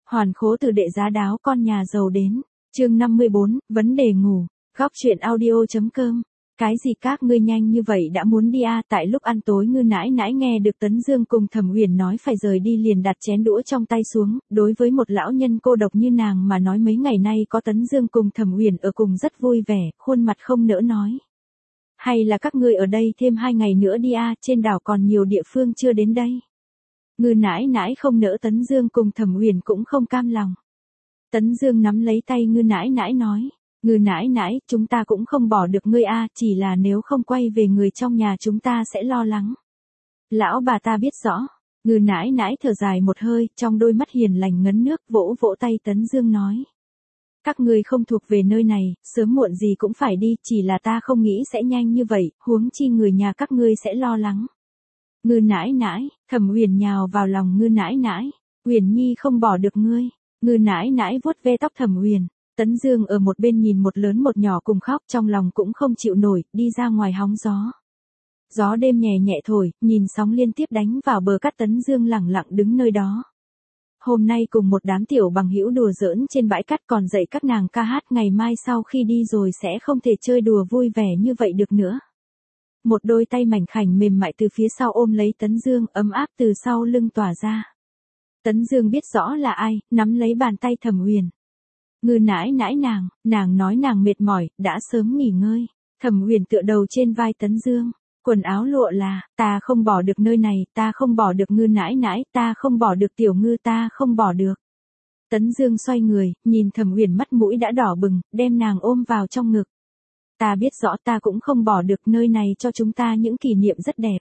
Hoàn khố từ đệ giá đáo con nhà giàu đến. Chương 54, vấn đề ngủ. Góc chuyện audio.com. Cái gì các ngươi nhanh như vậy đã muốn đi à? Tại lúc ăn tối Ngư nãi nãi nghe được Tấn Dương cùng Thẩm Uyển nói phải rời đi liền đặt chén đũa trong tay xuống, đối với một lão nhân cô độc như nàng mà nói mấy ngày nay có Tấn Dương cùng Thẩm Uyển ở cùng rất vui vẻ, khuôn mặt không nỡ nói. Hay là các ngươi ở đây thêm 2 ngày nữa đi à, trên đảo còn nhiều địa phương chưa đến đây. Ngư nãi nãi không nỡ Tấn Dương cùng Thẩm Uyển cũng không cam lòng. Tấn Dương nắm lấy tay Ngư nãi nãi nói. Ngư nãi nãi, chúng ta cũng không bỏ được ngươi a, chỉ là nếu không quay về người trong nhà chúng ta sẽ lo lắng. Lão bà ta biết rõ. Ngư nãi nãi thở dài một hơi, trong đôi mắt hiền lành ngấn nước, vỗ vỗ tay Tấn Dương nói. Các ngươi không thuộc về nơi này, sớm muộn gì cũng phải đi, chỉ là ta không nghĩ sẽ nhanh như vậy, huống chi người nhà các ngươi sẽ lo lắng. Ngư nãi nãi, Thẩm Uyển nhào vào lòng Ngư nãi nãi. Uyển nhi không bỏ được ngươi. Ngư nãi nãi vuốt ve tóc Thẩm Uyển. Tấn Dương ở một bên nhìn một lớn một nhỏ cùng khóc, trong lòng cũng không chịu nổi, đi ra ngoài hóng gió. Gió đêm nhẹ nhẹ thổi, nhìn sóng liên tiếp đánh vào bờ cát. Tấn Dương lẳng lặng đứng nơi đó. Hôm nay cùng một đám tiểu bằng hữu đùa giỡn trên bãi cát, còn dạy các nàng ca hát, ngày mai sau khi đi rồi sẽ không thể chơi đùa vui vẻ như vậy được nữa. Một đôi tay mảnh khảnh mềm mại từ phía sau ôm lấy Tấn Dương, ấm áp từ sau lưng tỏa ra. Tấn Dương biết rõ là ai, nắm lấy bàn tay Thẩm Uyển. Ngư nãi nãi nàng nói nàng mệt mỏi, đã sớm nghỉ ngơi. Thẩm Uyển tựa đầu trên vai Tấn Dương, quần áo lụa là, ta không bỏ được nơi này, ta không bỏ được Ngư nãi nãi, ta không bỏ được tiểu Ngư, ta không bỏ được. Tấn Dương xoay người, nhìn Thẩm Uyển mắt mũi đã đỏ bừng, đem nàng ôm vào trong ngực. Ta biết rõ ta cũng không bỏ được, nơi này cho chúng ta những kỷ niệm rất đẹp.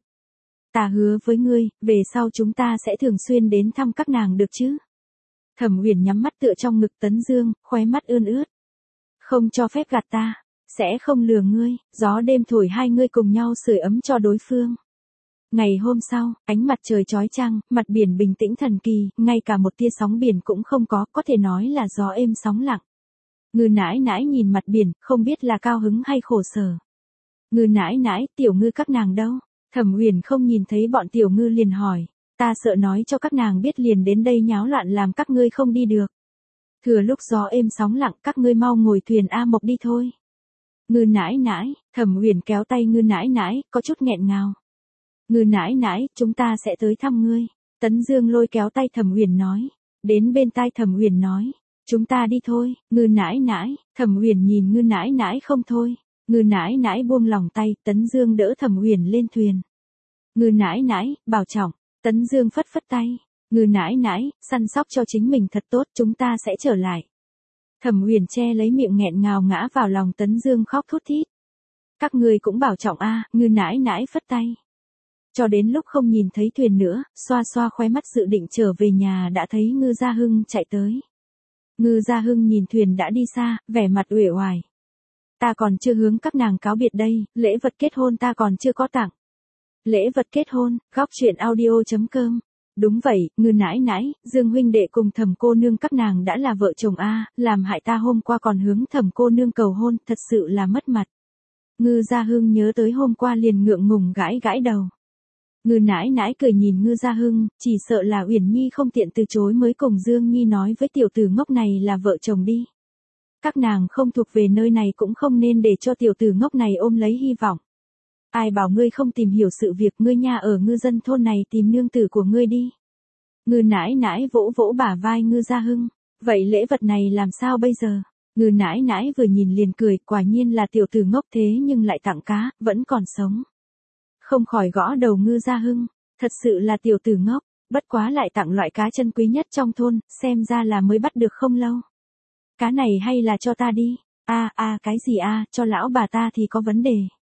Ta hứa với ngươi, về sau chúng ta sẽ thường xuyên đến thăm các nàng được chứ? Thẩm Uyển nhắm mắt tựa trong ngực Tấn Dương, khóe mắt ươn ướt. Không cho phép gạt ta, sẽ không lừa ngươi, gió đêm thổi hai ngươi cùng nhau sưởi ấm cho đối phương. Ngày hôm sau, ánh mặt trời chói chang, mặt biển bình tĩnh thần kỳ, ngay cả một tia sóng biển cũng không có thể nói là gió êm sóng lặng. Ngư nãi nãi nhìn mặt biển, không biết là cao hứng hay khổ sở. Ngư nãi nãi, tiểu Ngư các nàng đâu? Thẩm Uyển không nhìn thấy bọn tiểu Ngư liền hỏi. Ta sợ nói cho các nàng biết liền đến đây nháo loạn làm các ngươi không đi được. Thừa lúc gió êm sóng lặng, các ngươi mau ngồi thuyền A Mộc đi thôi. Ngư nãi nãi, Thẩm Uyển kéo tay Ngư nãi nãi, có chút nghẹn ngào. Ngư nãi nãi, chúng ta sẽ tới thăm ngươi. Tấn Dương lôi kéo tay Thẩm Uyển nói. Đến bên tai Thẩm Uyển nói. Chúng ta đi thôi. Ngư nãi nãi, Thẩm Uyển nhìn Ngư nãi nãi không thôi. Ngư nãi nãi buông lòng tay, Tấn Dương đỡ Thẩm Uyển lên thuyền. Ngư nãi nãi, bảo trọng. Tấn Dương phất phất tay. Ngư nãi nãi, săn sóc cho chính mình thật tốt, chúng ta sẽ trở lại. Thẩm Uyển che lấy miệng nghẹn ngào ngã vào lòng Tấn Dương khóc thút thít. Các ngươi cũng bảo trọng a. Ngư nãi nãi phất tay. Cho đến lúc không nhìn thấy thuyền nữa, xoa xoa khóe mắt dự định trở về nhà đã thấy Ngư Gia Hưng chạy tới. Ngư Gia Hưng nhìn thuyền đã đi xa, vẻ mặt uể oải. Ta còn chưa hướng các nàng cáo biệt đây, lễ vật kết hôn ta còn chưa có tặng. Lễ vật kết hôn, góc chuyện audio.com. Đúng vậy, Ngư nãi nãi, Dương huynh đệ cùng Thẩm cô nương các nàng đã là vợ chồng a, làm hại ta hôm qua còn hướng Thẩm cô nương cầu hôn, thật sự là mất mặt. Ngư Gia Hưng nhớ tới hôm qua liền ngượng ngùng gãi gãi đầu. Ngư nãi nãi cười nhìn Ngư Gia Hưng, chỉ sợ là Uyển nhi không tiện từ chối mới cùng Dương nhi nói với tiểu tử ngốc này là vợ chồng đi. Các nàng không thuộc về nơi này cũng không nên để cho tiểu tử ngốc này ôm lấy hy vọng. Ai bảo ngươi không tìm hiểu sự việc, ngươi nhà ở ngư dân thôn này tìm nương tử của ngươi đi. Ngư nãi nãi vỗ vỗ bả vai Ngư Gia Hưng. Vậy lễ vật này làm sao bây giờ? Ngư nãi nãi vừa nhìn liền cười, quả nhiên là tiểu tử ngốc thế nhưng lại tặng cá, vẫn còn sống. Không khỏi gõ đầu Ngư Gia Hưng. Thật sự là tiểu tử ngốc, bất quá lại tặng loại cá chân quý nhất trong thôn, xem ra là mới bắt được không lâu. Cá này hay là cho ta đi? Cái gì cho lão bà ta thì có vấn đề.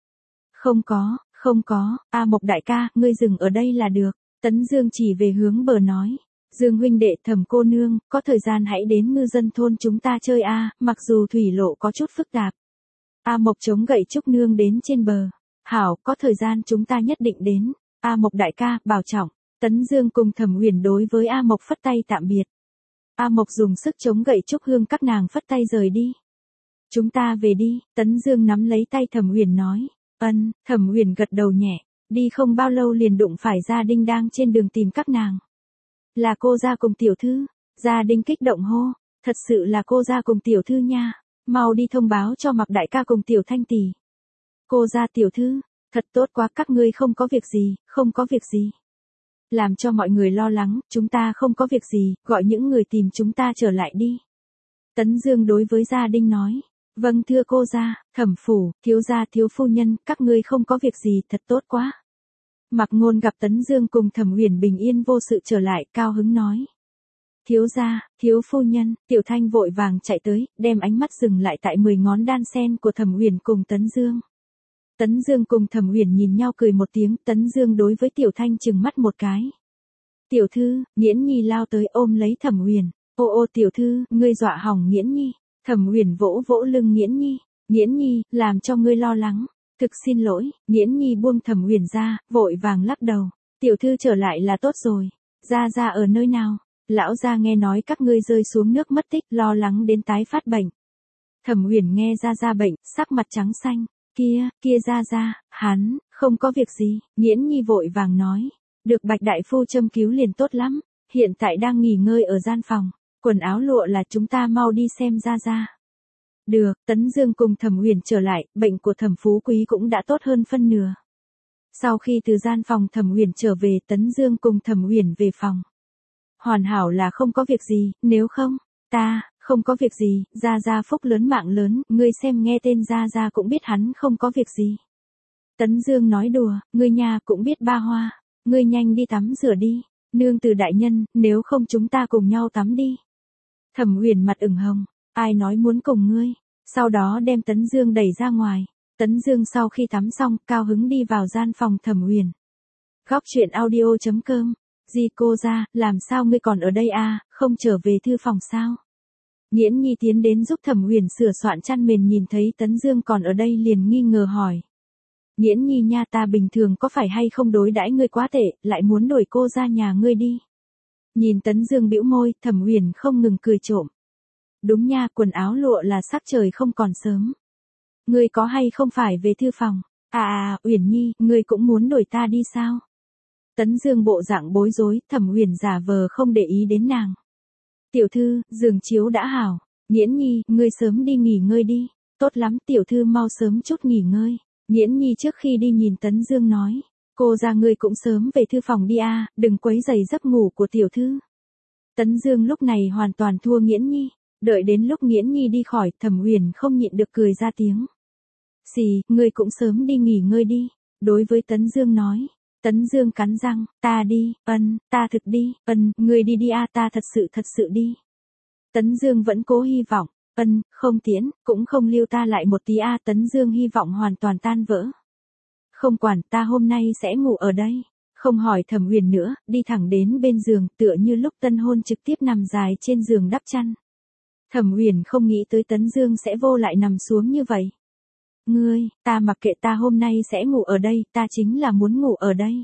Không có, Mộc đại ca, ngươi dừng ở đây là được. Tấn Dương chỉ về hướng bờ nói. Dương huynh đệ, Thẩm cô nương, có thời gian hãy đến ngư dân thôn chúng ta chơi mặc dù thủy lộ có chút phức tạp. Mộc chống gậy trúc nương đến trên bờ. Hảo, có thời gian chúng ta nhất định đến. Mộc đại ca, bảo trọng. Tấn Dương cùng Thẩm Uyển đối với Mộc phất tay tạm biệt. Mộc dùng sức chống gậy trúc hương các nàng phất tay rời đi. Chúng ta về đi, Tấn Dương nắm lấy tay Thẩm Uyển nói. Thẩm Uyển gật đầu nhẹ, đi không bao lâu liền đụng phải Gia Đinh đang trên đường tìm các nàng. Là cô Gia cùng tiểu thư, Gia Đinh kích động hô, thật sự là cô gia cùng tiểu thư nha, mau đi thông báo cho Mạc đại ca cùng tiểu Thanh tỷ. Cô gia tiểu thư, thật tốt quá, các ngươi không có việc gì, không có việc gì. Làm cho mọi người lo lắng, chúng ta không có việc gì, gọi những người tìm chúng ta trở lại đi. Tấn Dương đối với Gia Đinh nói, vâng thưa cô gia, thẩm phủ, thiếu gia thiếu phu nhân, các ngươi không có việc gì, thật tốt quá. Mạc Ngôn gặp Tấn Dương cùng Thẩm Uyển bình yên vô sự trở lại, cao hứng nói. Thiếu gia, thiếu phu nhân, Tiểu Thanh vội vàng chạy tới, đem ánh mắt dừng lại tại 10 ngón đan sen của Thẩm Uyển cùng Tấn Dương. Tấn Dương cùng Thẩm Uyển nhìn nhau cười một tiếng, Tấn Dương đối với Tiểu Thanh trừng mắt một cái. Tiểu thư, Nghiễn Nhi lao tới ôm lấy Thẩm Uyển. Ô ô tiểu thư, ngươi dọa hỏng Nghiễn Nhi. Thẩm Uyển vỗ vỗ lưng Nghiễn Nhi. Nghiễn Nhi, làm cho ngươi lo lắng. Thực xin lỗi, Nghiễn Nhi buông Thẩm Uyển ra, vội vàng lắc đầu. Tiểu thư trở lại là tốt rồi. Gia gia ở nơi nào? Lão gia nghe nói các ngươi rơi xuống nước mất tích, lo lắng đến tái phát bệnh. Thẩm Uyển nghe gia gia bệnh, sắc mặt trắng xanh. Kia gia gia, hắn, không có việc gì. Nghiễn Nhi vội vàng nói. Được Bạch đại phu châm cứu liền tốt lắm. Hiện tại đang nghỉ ngơi ở gian phòng. Quần áo lụa là chúng ta mau đi xem gia gia. Được, Tấn Dương cùng Thẩm Uyển trở lại, bệnh của Thẩm Phú Quý cũng đã tốt hơn phân nửa. Sau khi từ gian phòng Thẩm Uyển trở về, Tấn Dương cùng Thẩm Uyển về phòng. Hoàn hảo là không có việc gì, nếu không, không có việc gì, gia gia phúc lớn mạng lớn, ngươi xem nghe tên gia gia cũng biết hắn không có việc gì. Tấn Dương nói đùa, ngươi nhà cũng biết ba hoa, ngươi nhanh đi tắm rửa đi, nương từ đại nhân, nếu không chúng ta cùng nhau tắm đi. Thẩm Uyển mặt ửng hồng, ai nói muốn cùng ngươi, sau đó đem Tấn Dương đẩy ra ngoài. Tấn Dương sau khi tắm xong, cao hứng đi vào gian phòng Thẩm Uyển. Góc truyện audio.com. Di cô ra, làm sao ngươi còn ở đây à, không trở về thư phòng sao? Nghiễn Nhi tiến đến giúp Thẩm Uyển sửa soạn chăn mền, nhìn thấy Tấn Dương còn ở đây liền nghi ngờ hỏi. Nghiễn Nhi nha, ta bình thường có phải hay không đối đãi ngươi quá tệ, lại muốn đuổi cô ra nhà ngươi đi? Nhìn Tấn Dương bĩu môi, Thẩm Uyển không ngừng cười trộm. Đúng nha, quần áo lụa là sắc trời không còn sớm. Ngươi có hay không phải về thư phòng? Uyển Nhi, ngươi cũng muốn đuổi ta đi sao? Tấn Dương bộ dạng bối rối, Thẩm Uyển giả vờ không để ý đến nàng. Tiểu thư, giường chiếu đã hảo. Nghiễn Nhi, ngươi sớm đi nghỉ ngơi đi. Tốt lắm, tiểu thư mau sớm chút nghỉ ngơi. Nghiễn Nhi trước khi đi nhìn Tấn Dương nói. Cô ra ngươi cũng sớm về thư phòng đi à, đừng quấy rầy giấc ngủ của tiểu thư. Tấn Dương lúc này hoàn toàn thua Nghiễn Nhi. Đợi đến lúc Nghiễn Nhi đi khỏi, Thẩm Uyển không nhịn được cười ra tiếng. Xì, ngươi cũng sớm đi nghỉ ngơi đi. Đối với Tấn Dương nói. Tấn Dương cắn răng, ta đi, ta thực đi, ngươi đi đi à, ta thật sự đi. Tấn Dương vẫn cố hy vọng, không tiễn, cũng không lưu ta lại một tí à, Tấn Dương hy vọng hoàn toàn tan vỡ. Không quản, ta hôm nay sẽ ngủ ở đây. Không hỏi Thẩm Uyển nữa, đi thẳng đến bên giường, tựa như lúc tân hôn trực tiếp nằm dài trên giường đắp chăn. Thẩm Uyển không nghĩ tới Tấn Dương sẽ vô lại nằm xuống như vậy. Ngươi, ta mặc kệ, ta hôm nay sẽ ngủ ở đây, ta chính là muốn ngủ ở đây.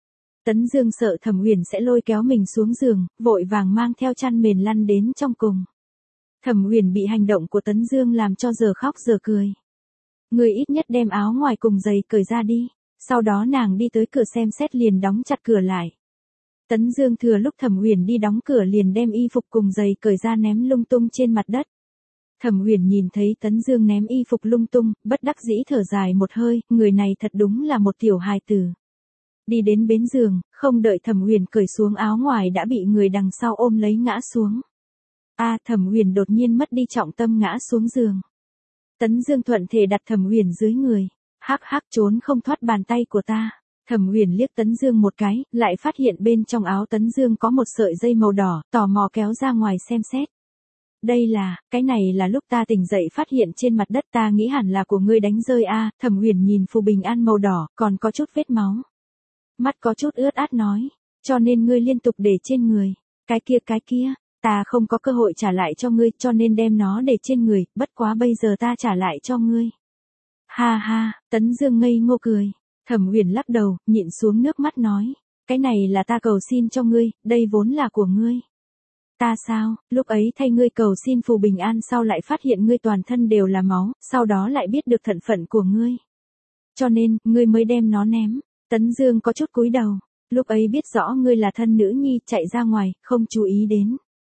Tấn Dương sợ Thẩm Uyển sẽ lôi kéo mình xuống giường, vội vàng mang theo chăn mền lăn đến trong cùng. Thẩm Uyển bị hành động của Tấn Dương làm cho giờ khóc giờ cười. Ngươi ít nhất đem áo ngoài cùng giày cởi ra đi. Sau đó nàng đi tới cửa xem xét liền đóng chặt cửa lại. Tấn Dương thừa lúc Thẩm Uyển đi đóng cửa liền đem y phục cùng giày cởi ra ném lung tung trên mặt đất. Thẩm Uyển nhìn thấy Tấn Dương ném y phục lung tung, bất đắc dĩ thở dài một hơi, người này thật đúng là một tiểu hài tử. Đi đến bến giường, không đợi Thẩm Uyển cởi xuống áo ngoài đã bị người đằng sau ôm lấy ngã xuống. Thẩm Uyển đột nhiên mất đi trọng tâm ngã xuống giường. Tấn Dương thuận thể đặt Thẩm Uyển dưới người. Hắc hắc, trốn không thoát bàn tay của ta. Thẩm Uyển liếc Tấn Dương một cái, lại phát hiện bên trong áo Tấn Dương có một sợi dây màu đỏ, tò mò kéo ra ngoài xem xét. Cái này là lúc ta tỉnh dậy phát hiện trên mặt đất, ta nghĩ hẳn là của ngươi đánh rơi a. Thẩm Uyển nhìn phù bình an màu đỏ, còn có chút vết máu. Mắt có chút ướt át nói, cho nên ngươi liên tục để trên người. Cái kia, ta không có cơ hội trả lại cho ngươi, cho nên đem nó để trên người, bất quá bây giờ ta trả lại cho ngươi. Ha ha, Tấn Dương ngây ngô cười. Thẩm Uyển lắc đầu, nhịn xuống nước mắt nói, cái này là ta cầu xin cho ngươi, đây vốn là của ngươi. Ta sao, lúc ấy thay ngươi cầu xin phù bình an sau lại phát hiện ngươi toàn thân đều là máu, sau đó lại biết được thân phận của ngươi. Cho nên, ngươi mới đem nó ném. Tấn Dương có chút cúi đầu, lúc ấy biết rõ ngươi là thân nữ nhi, chạy ra ngoài, không chú ý đến.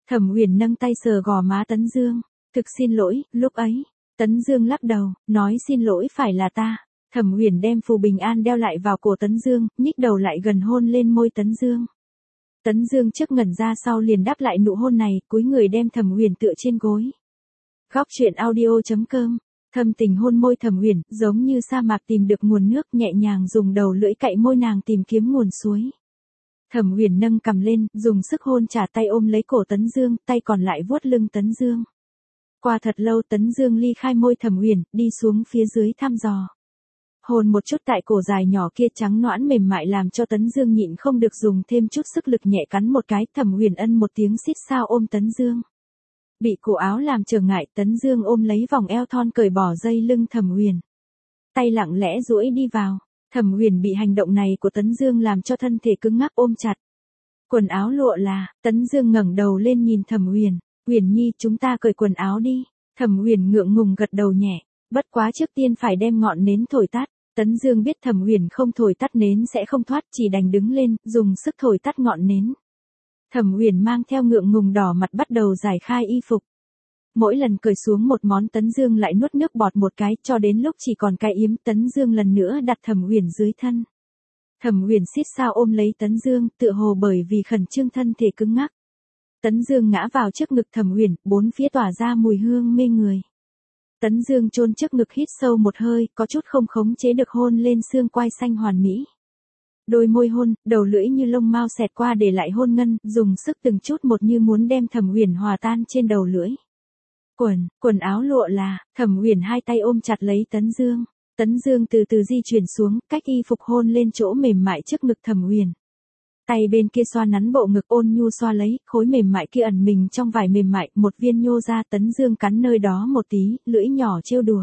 Thẩm Huyền nâng tay sờ gò má Tấn Dương. Thực xin lỗi, lúc ấy. Tấn Dương lắc đầu, nói xin lỗi phải là ta. Thẩm Huyền đem phù bình an đeo lại vào cổ Tấn Dương, nhích đầu lại gần hôn lên môi Tấn Dương. Tấn Dương trước ngẩn ra sau liền đáp lại nụ hôn này, cúi người đem Thẩm Huyền tựa trên gối. Góc truyện audio.com. Thâm tình hôn môi Thẩm Huyền, giống như sa mạc tìm được nguồn nước, nhẹ nhàng dùng đầu lưỡi cạy môi nàng tìm kiếm nguồn suối. Thẩm Huyền nâng cằm lên, dùng sức hôn trả tay ôm lấy cổ Tấn Dương, tay còn lại vuốt lưng Tấn Dương. Qua thật lâu Tấn Dương ly khai môi Thẩm Huyền, đi xuống phía dưới thăm dò. Hôn một chút tại cổ dài nhỏ kia trắng nõn mềm mại làm cho Tấn Dương nhịn không được dùng thêm chút sức lực nhẹ cắn một cái. Thẩm Huyền ân một tiếng xít sao ôm Tấn Dương. Bị cổ áo làm trở ngại, Tấn Dương ôm lấy vòng eo thon cởi bỏ dây lưng Thẩm Huyền. Tay lặng lẽ duỗi đi vào. Thẩm Huyền bị hành động này của Tấn Dương làm cho thân thể cứng ngắc ôm chặt. Quần áo lụa là, Tấn Dương ngẩng đầu lên nhìn Thẩm Huyền. Huyền nhi, chúng ta cởi quần áo đi. Thẩm Huyền ngượng ngùng gật đầu nhẹ. Bất quá trước tiên phải đem ngọn nến thổi tắt. Tấn Dương biết Thẩm Huyền không thổi tắt nến sẽ không thoát, chỉ đành đứng lên, dùng sức thổi tắt ngọn nến. Thẩm Huyền mang theo ngượng ngùng đỏ mặt bắt đầu giải khai y phục. Mỗi lần cởi xuống một món Tấn Dương lại nuốt nước bọt một cái, cho đến lúc chỉ còn cái yếm, Tấn Dương lần nữa đặt Thẩm Huyền dưới thân. Thẩm Huyền xít sao ôm lấy Tấn Dương, tựa hồ bởi vì khẩn trương thân thể cứng ngắc. Tấn Dương ngã vào trước ngực Thẩm Huyền, bốn phía tỏa ra mùi hương mê người. Tấn Dương chôn trước ngực hít sâu một hơi, có chút không khống chế được hôn lên xương quai xanh hoàn mỹ. Đôi môi hôn, đầu lưỡi như lông mao xẹt qua để lại hôn ngân, dùng sức từng chút một như muốn đem Thẩm Huyền hòa tan trên đầu lưỡi. Quần áo lụa là, Thẩm Huyền hai tay ôm chặt lấy Tấn Dương. Tấn Dương từ từ di chuyển xuống, cách y phục hôn lên chỗ mềm mại trước ngực Thẩm Huyền. Tay bên kia xoa nắn bộ ngực ôn nhu xoa lấy, khối mềm mại kia ẩn mình trong vải mềm mại, một viên nhô ra. Tấn Dương cắn nơi đó một tí, lưỡi nhỏ trêu đùa.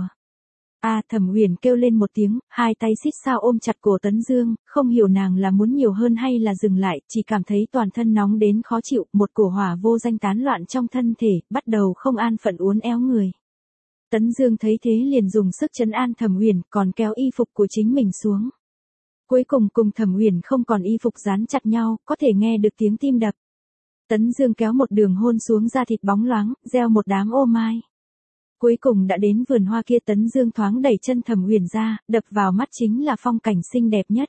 Thẩm Huyền kêu lên một tiếng, hai tay xít sao ôm chặt cổ Tấn Dương, không hiểu nàng là muốn nhiều hơn hay là dừng lại, chỉ cảm thấy toàn thân nóng đến khó chịu, một cổ hỏa vô danh tán loạn trong thân thể, bắt đầu không an phận uốn éo người. Tấn Dương thấy thế liền dùng sức trấn an Thẩm Huyền, còn kéo y phục của chính mình xuống. Cuối cùng Thẩm Huyền không còn y phục dán chặt nhau, có thể nghe được tiếng tim đập. Tấn Dương kéo một đường hôn xuống da thịt bóng loáng, gieo một đám ô mai. Cuối cùng đã đến vườn hoa kia, Tấn Dương thoáng đẩy chân Thẩm Huyền ra, đập vào mắt chính là phong cảnh xinh đẹp nhất.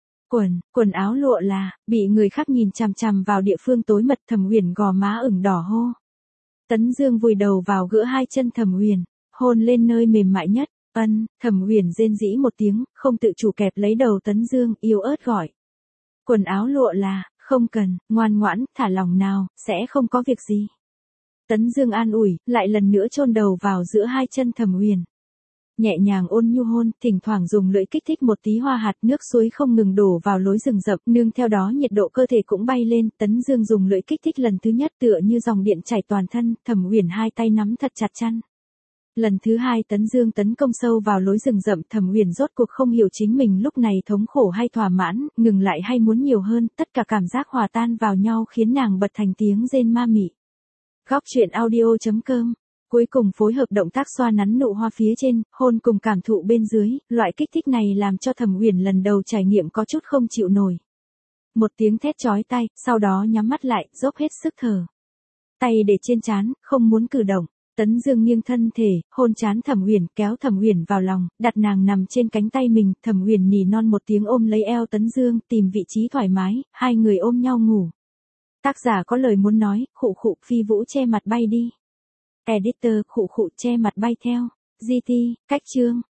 Quần áo lụa là, bị người khác nhìn chằm chằm vào địa phương tối mật. Thẩm Huyền gò má ửng đỏ hô. Tấn Dương vùi đầu vào ggiữa hai chân Thẩm Huyền, hôn lên nơi mềm mại nhất. Thẩm Huyền rên rỉ một tiếng, không tự chủ kẹp lấy đầu Tấn Dương, yếu ớt gọi. Quần áo lụa là, không cần, ngoan ngoãn, thả lòng nào, sẽ không có việc gì. Tấn Dương an ủi, lại lần nữa chôn đầu vào giữa hai chân Thẩm Huyền. Nhẹ nhàng ôn nhu hôn, thỉnh thoảng dùng lưỡi kích thích một tí hoa hạt, nước suối không ngừng đổ vào lối rừng rậm, nương theo đó nhiệt độ cơ thể cũng bay lên. Tấn Dương dùng lưỡi kích thích lần thứ nhất tựa như dòng điện chảy toàn thân, Thẩm Huyền hai tay nắm thật chặt chăn. Lần thứ hai Tấn Dương tấn công sâu vào lối rừng rậm, Thẩm Huyền rốt cuộc không hiểu chính mình lúc này thống khổ hay thỏa mãn, ngừng lại hay muốn nhiều hơn, tất cả cảm giác hòa tan vào nhau khiến nàng bật thành tiếng rên ma mị. Góc truyện audio.com. Cuối cùng phối hợp động tác xoa nắn nụ hoa phía trên, hôn cùng cảm thụ bên dưới, loại kích thích này làm cho Thẩm Huyền lần đầu trải nghiệm có chút không chịu nổi. Một tiếng thét chói tai, sau đó nhắm mắt lại, dốc hết sức thở. Tay để trên trán, không muốn cử động. Tấn Dương nghiêng thân thể, hôn trán Thẩm Huyền, kéo Thẩm Huyền vào lòng, đặt nàng nằm trên cánh tay mình. Thẩm Huyền nỉ non một tiếng ôm lấy eo Tấn Dương, tìm vị trí thoải mái, hai người ôm nhau ngủ. Tác giả có lời muốn nói, khụ khụ, Phi Vũ che mặt bay đi. Editor, khụ khụ, che mặt bay theo. GT, cách chương.